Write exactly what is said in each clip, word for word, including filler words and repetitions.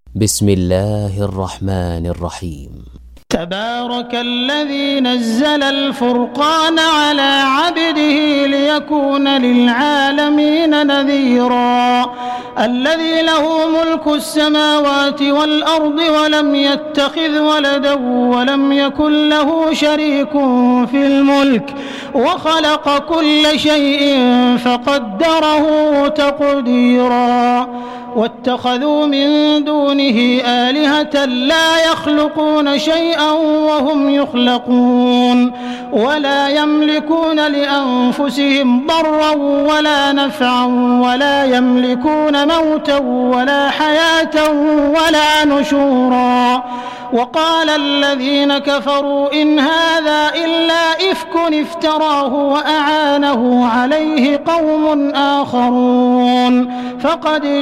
بسم الله الرحمن الرحيم. تبارك الذي نزل الفرقان على عبده ليكون للعالمين نذيرا الذي له ملك السماوات والأرض ولم يتخذ ولدا ولم يكن له شريك في الملك وخلق كل شيء فقدره تقديرا واتخذوا من دونه آلهة لا يخلقون شيئا وهم يخلقون ولا يملكون لأنفسهم ضرا ولا نفعا ولا يملكون موتا ولا حياة ولا نشورا وقال الذين كفروا إن هذا إلا إفك افتراه وأعانه عليه قوم آخرون فقد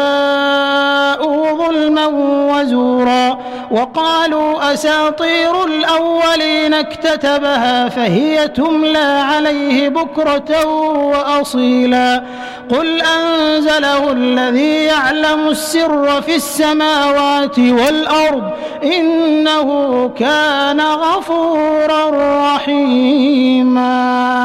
جاءوا ظلما وزورا وقالوا أساطير الأولين اكتتبها فهي تملى عليه بكرة وأصيلا قل أنزله الذي يعلم السر في السماوات والأرض إنه كان غفورا رحيما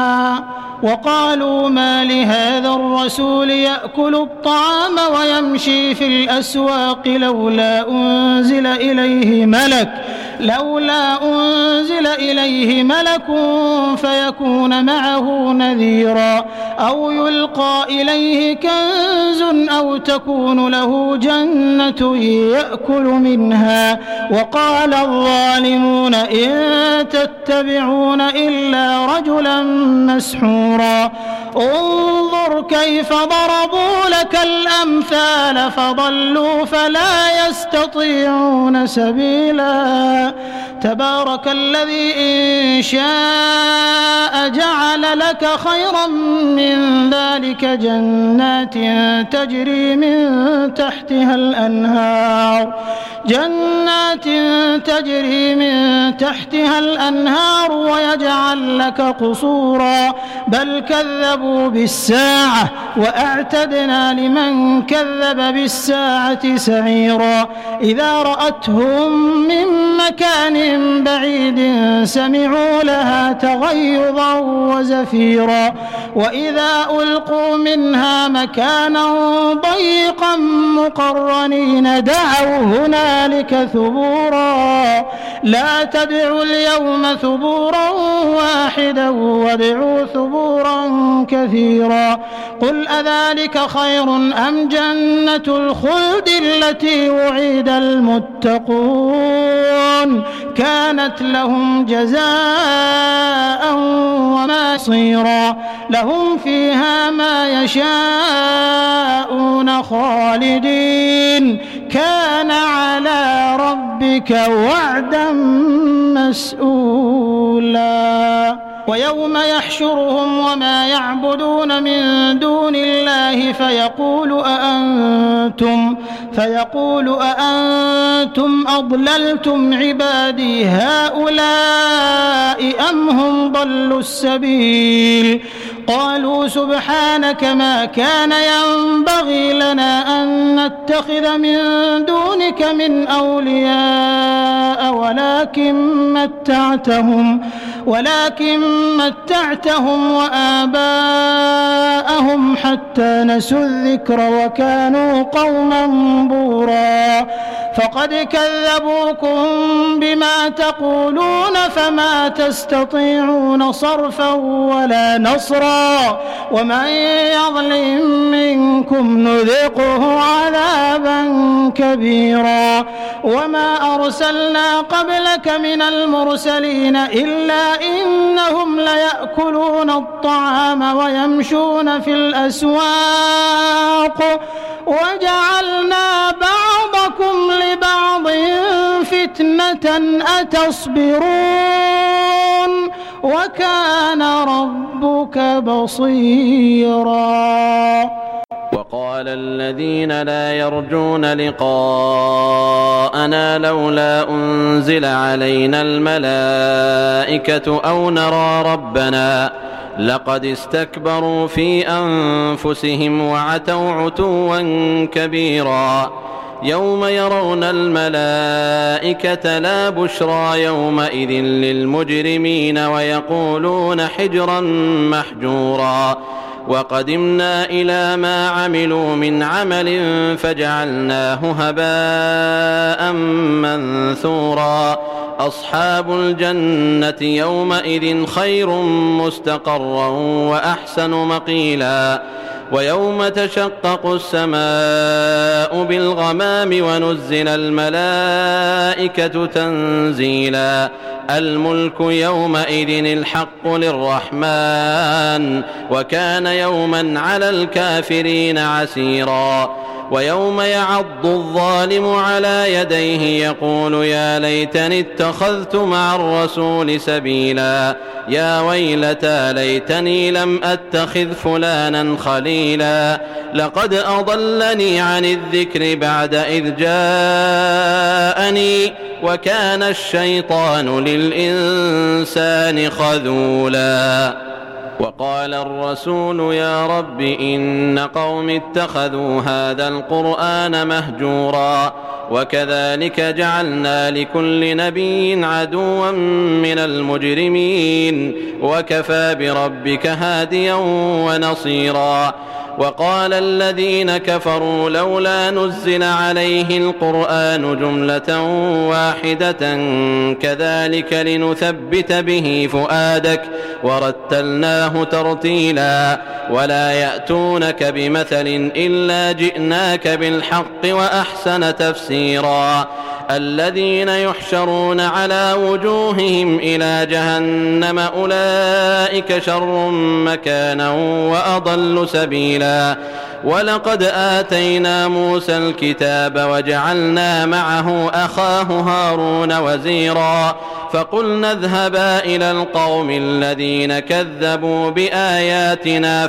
وقالوا ما لهذا الرسول يأكل الطعام ويمشي في الأسواق لولا أنزل إليه ملك لولا أنزل إليه ملك فيكون معه نذيرا أو يلقى إليه كنز أو تكون له جنة يأكل منها وقال الظالمون إن تتبعون إلا رجلا مسحورا انظر كيف ضربوا لك الأمثال فضلوا فلا يستطيعون سبيلا تبارك الذي إن شاء جعل لك خيرا من ذلك جنات تجري من تحتها الأنهار جنات تجري من تحتها الأنهار ويجعل لك قصورا بل كذبوا بالساعة وأعتدنا لمن كذب بالساعة سعيرا إذا رأتهم من مكان بعيد سمعوا لها تغيظا وزفيرا وإذا ألقوا منها مكانا ضيقا مقرنين دعوا هنالك ثبورا لا تدعوا اليوم ثبورا واحدا وادعوا ثبورا كثيرا قل أذلك خير أم جنة الخلد التي وعد المتقون كانت لهم جزاء ومصيرا لهم فيها ما يشاءون خالدين كان على ربك وعدا مسئولا ويوم يحشرهم وما يعبدون من دون الله فيقول أأنتم فيقول أأنتم أضللتم عبادي هؤلاء أم هم ضلوا السبيل قالوا سبحانك ما كان ينبغي لنا أن نتخذ من دونك من أولياء ولكن متعتهم ولكن متعتهم وآباءهم حتى نسوا الذكر وكانوا قوما بورا فقد كذبوكم بما تقولون فما تستطيعون صرفا ولا نصرا ومن يظلم منكم نذقه عذابا كبيرا وما أرسلنا قبلك من المرسلين إلا إنهم ليأكلون الطعام ويمشون في الأسواق وجعلنا بعضكم لبعض فتنة أتصبرون وكان ربك بصيرا وقال الذين لا يرجون لقاءنا لولا أنزل علينا الملائكة أو نرى ربنا لقد استكبروا في أنفسهم وعتوا عتوا كبيرا يوم يرون الملائكة لا بشرى يومئذ للمجرمين ويقولون حجرا محجورا وقدمنا إلى ما عملوا من عمل فجعلناه هباء منثورا أصحاب الجنة يومئذ خير مستقرا وأحسن مقيلا ويوم تشقق السماء بالغمام ونزل الملائكة تنزيلا الملك يومئذ الحق للرحمن وكان يوما على الكافرين عسيرا ويوم يعض الظالم على يديه يقول يا ليتني اتخذت مع الرسول سبيلا يا ويلتى ليتني لم أتخذ فلانا خليلا لقد أضلني عن الذكر بعد إذ جاءني وكان الشيطان للإنسان خذولا وقال الرسول يا رب إن قوم اتخذوا هذا القرآن مهجورا وكذلك جعلنا لكل نبي عدوا من المجرمين وكفى بربك هاديا ونصيرا وقال الذين كفروا لولا نزل عليه القرآن جملة واحدة كذلك لنثبت به فؤادك ورتلناه ترتيلا ولا يأتونك بمثل إلا جئناك بالحق وأحسن تفسيرا الذين يحشرون على وجوههم إلى جهنم أولئك شر مكانا وأضل سبيلا ولقد آتينا موسى الكتاب وجعلنا معه أخاه هارون وزيرا فقلنا اذهبا إلى القوم الذين كذبوا بآياتنا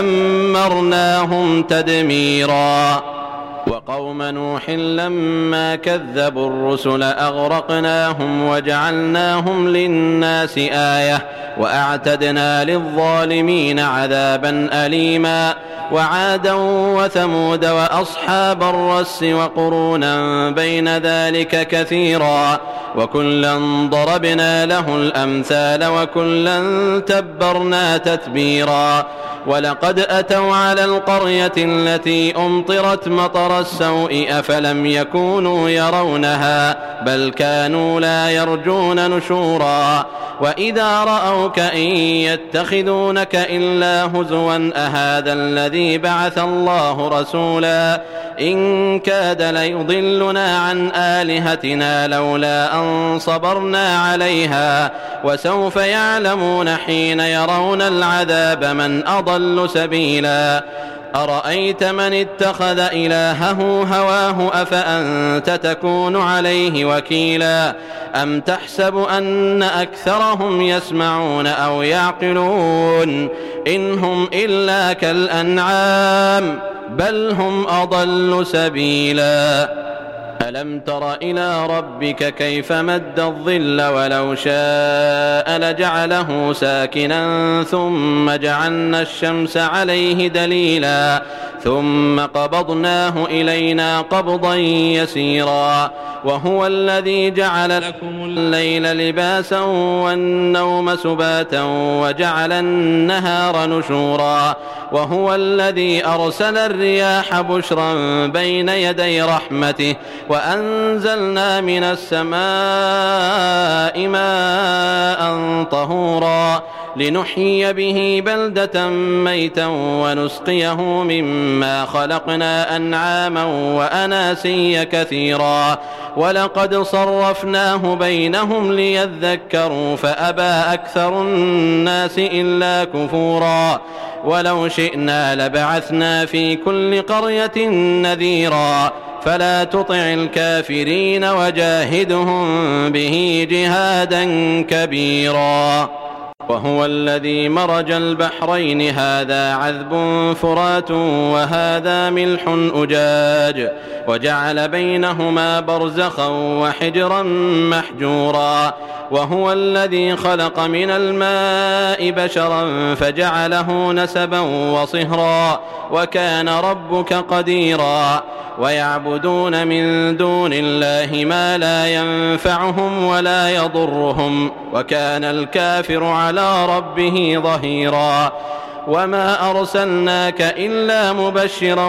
فدمرناهم تدميرا وقوم نوح لما كذبوا الرسل أغرقناهم وجعلناهم للناس آية وأعتدنا للظالمين عذابا أليما وعادا وثمود وأصحاب الرس وقرونا بين ذلك كثيرا وكلا ضربنا له الأمثال وكلا تبرنا تتبيرا ولقد أتوا على القرية التي أمطرت مطر السوء أفلم يكونوا يرونها بل كانوا لا يرجون نشورا وإذا رأوك إن يتخذونك إلا هزوا أهذا الذي بعث الله رسولا إن كاد ليضلنا عن آلهتنا لولا أن صبرنا عليها وسوف يعلمون حين يرون العذاب من أضل سبيلا أرأيت من اتخذ إلهه هواه أفأنت تكون عليه وكيلا أم تحسب أن أكثرهم يسمعون أو يعقلون إن هم إلا كالأنعام بل هم أضل سبيلا ألم تر إلى ربك كيف مد الظل ولو شاء لجعله ساكنا ثم جعلنا الشمس عليه دليلا ثم قبضناه إلينا قبضا يسيرا وهو الذي جعل لكم الليل لباسا والنوم سباتا وجعل النهار نشورا وهو الذي أرسل الرياح بشرا بين يدي رحمته وأنزلنا من السماء ماء طهورا لنحيي به بلدة ميتا ونسقيه مما خلقنا أنعاما وأناسيا كثيرا ولقد صرفناه بينهم ليذكروا فأبى أكثر الناس إلا كفورا ولو شئنا لبعثنا في كل قرية نذيرا فلا تطع الكافرين وجاهدهم به جهادا كبيرا وهو الذي مرج البحرين هذا عذب فرات وهذا ملح أجاج وجعل بينهما برزخا وحجرا محجورا وهو الذي خلق من الماء بشرا فجعله نسبا وصهرا وكان ربك قديرا ويعبدون من دون الله ما لا ينفعهم ولا يضرهم وكان الكافر على ربه ظهيرا وما أرسلناك إلا مبشرا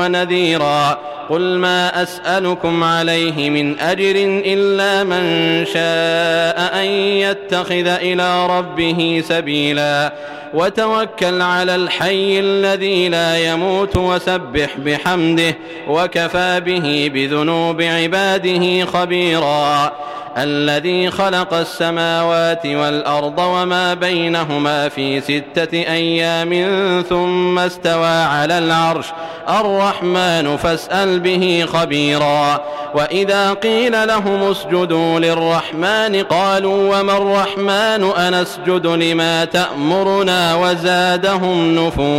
ونذيرا قل ما أسألكم عليه من أجر إلا من شاء أن يتخذ إلى ربه سبيلا وتوكل على الحي الذي لا يموت وسبح بحمده وكفى به بذنوب عباده خبيرا الذي خلق السماوات والأرض وما بينهما في ستة أيام ثم استوى على العرش الرحمن فاسأل به خبيرا وإذا قيل لهم اسجدوا للرحمن قالوا وما الرحمن أنسجد لما تأمرنا وزادهم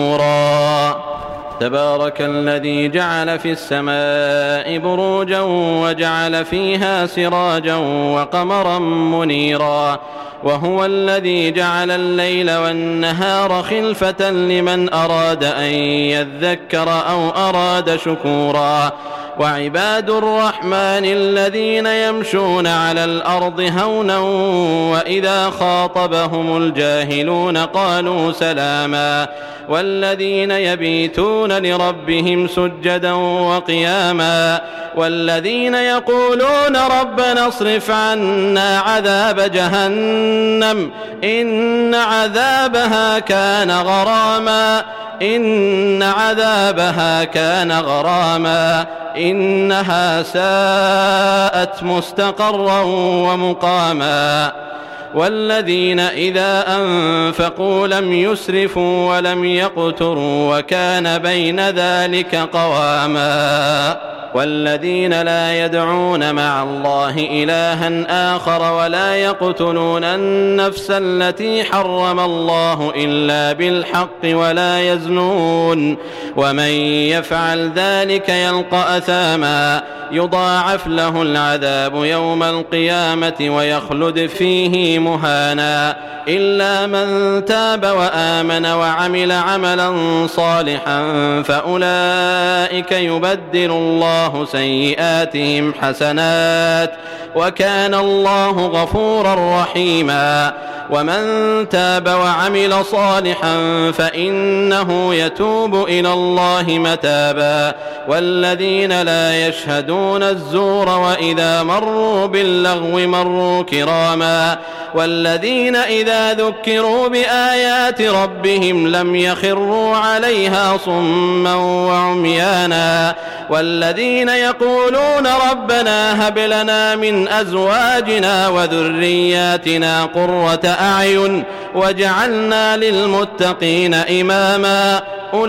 نفورا تبارك الذي جعل في السماء بروجا وجعل فيها سراجا وقمرا منيرا وهو الذي جعل الليل والنهار خلفة لمن أراد أن يذكر أو أراد شكورا وعباد الرحمن الذين يمشون على الأرض هونا وإذا خاطبهم الجاهلون قالوا سلاما والذين يبيتون لربهم سجدا وقياما والذين يقولون ربنا اصرف عنا عذاب جهنم إن عذابها كان غراما إن عذابها كان غراما إنها ساءت مستقرا ومقاما والذين إذا أنفقوا لم يسرفوا ولم يقتروا وكان بين ذلك قواما والذين لا يدعون مع الله إلها آخر ولا يقتلون النفس التي حرم الله إلا بالحق ولا يزنون ومن يفعل ذلك يلقى أثاما يضاعف له العذاب يوم القيامة ويخلد فيه مهانا إلا من تاب وآمن وعمل عملا صالحا فأولئك يبدل الله سيئاتهم حسنات وكان الله غفورا رحيما ومن تاب وعمل صالحا فإنه يتوب إلى الله متابا والذين لا يشهدون الزور وإذا مروا باللغو مروا كراما والذين إذا ذكروا بآيات ربهم لم يخروا عليها صما وعميانا والذين يقولون ربنا هب لنا من أزواجنا وذرياتنا قرة أعين وجعلنا للمتقين إماما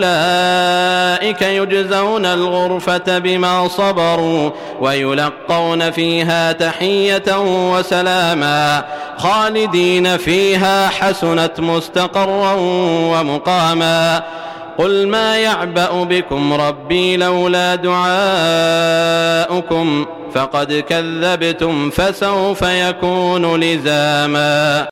أولئك يجزون الغرفة بما صبروا ويلقون فيها تحية وسلاما خالدين فيها حسنت مستقرا ومقاما قل ما يعبأ بكم ربي لولا دعاؤكم فقد كذبتم فسوف يكون لزاما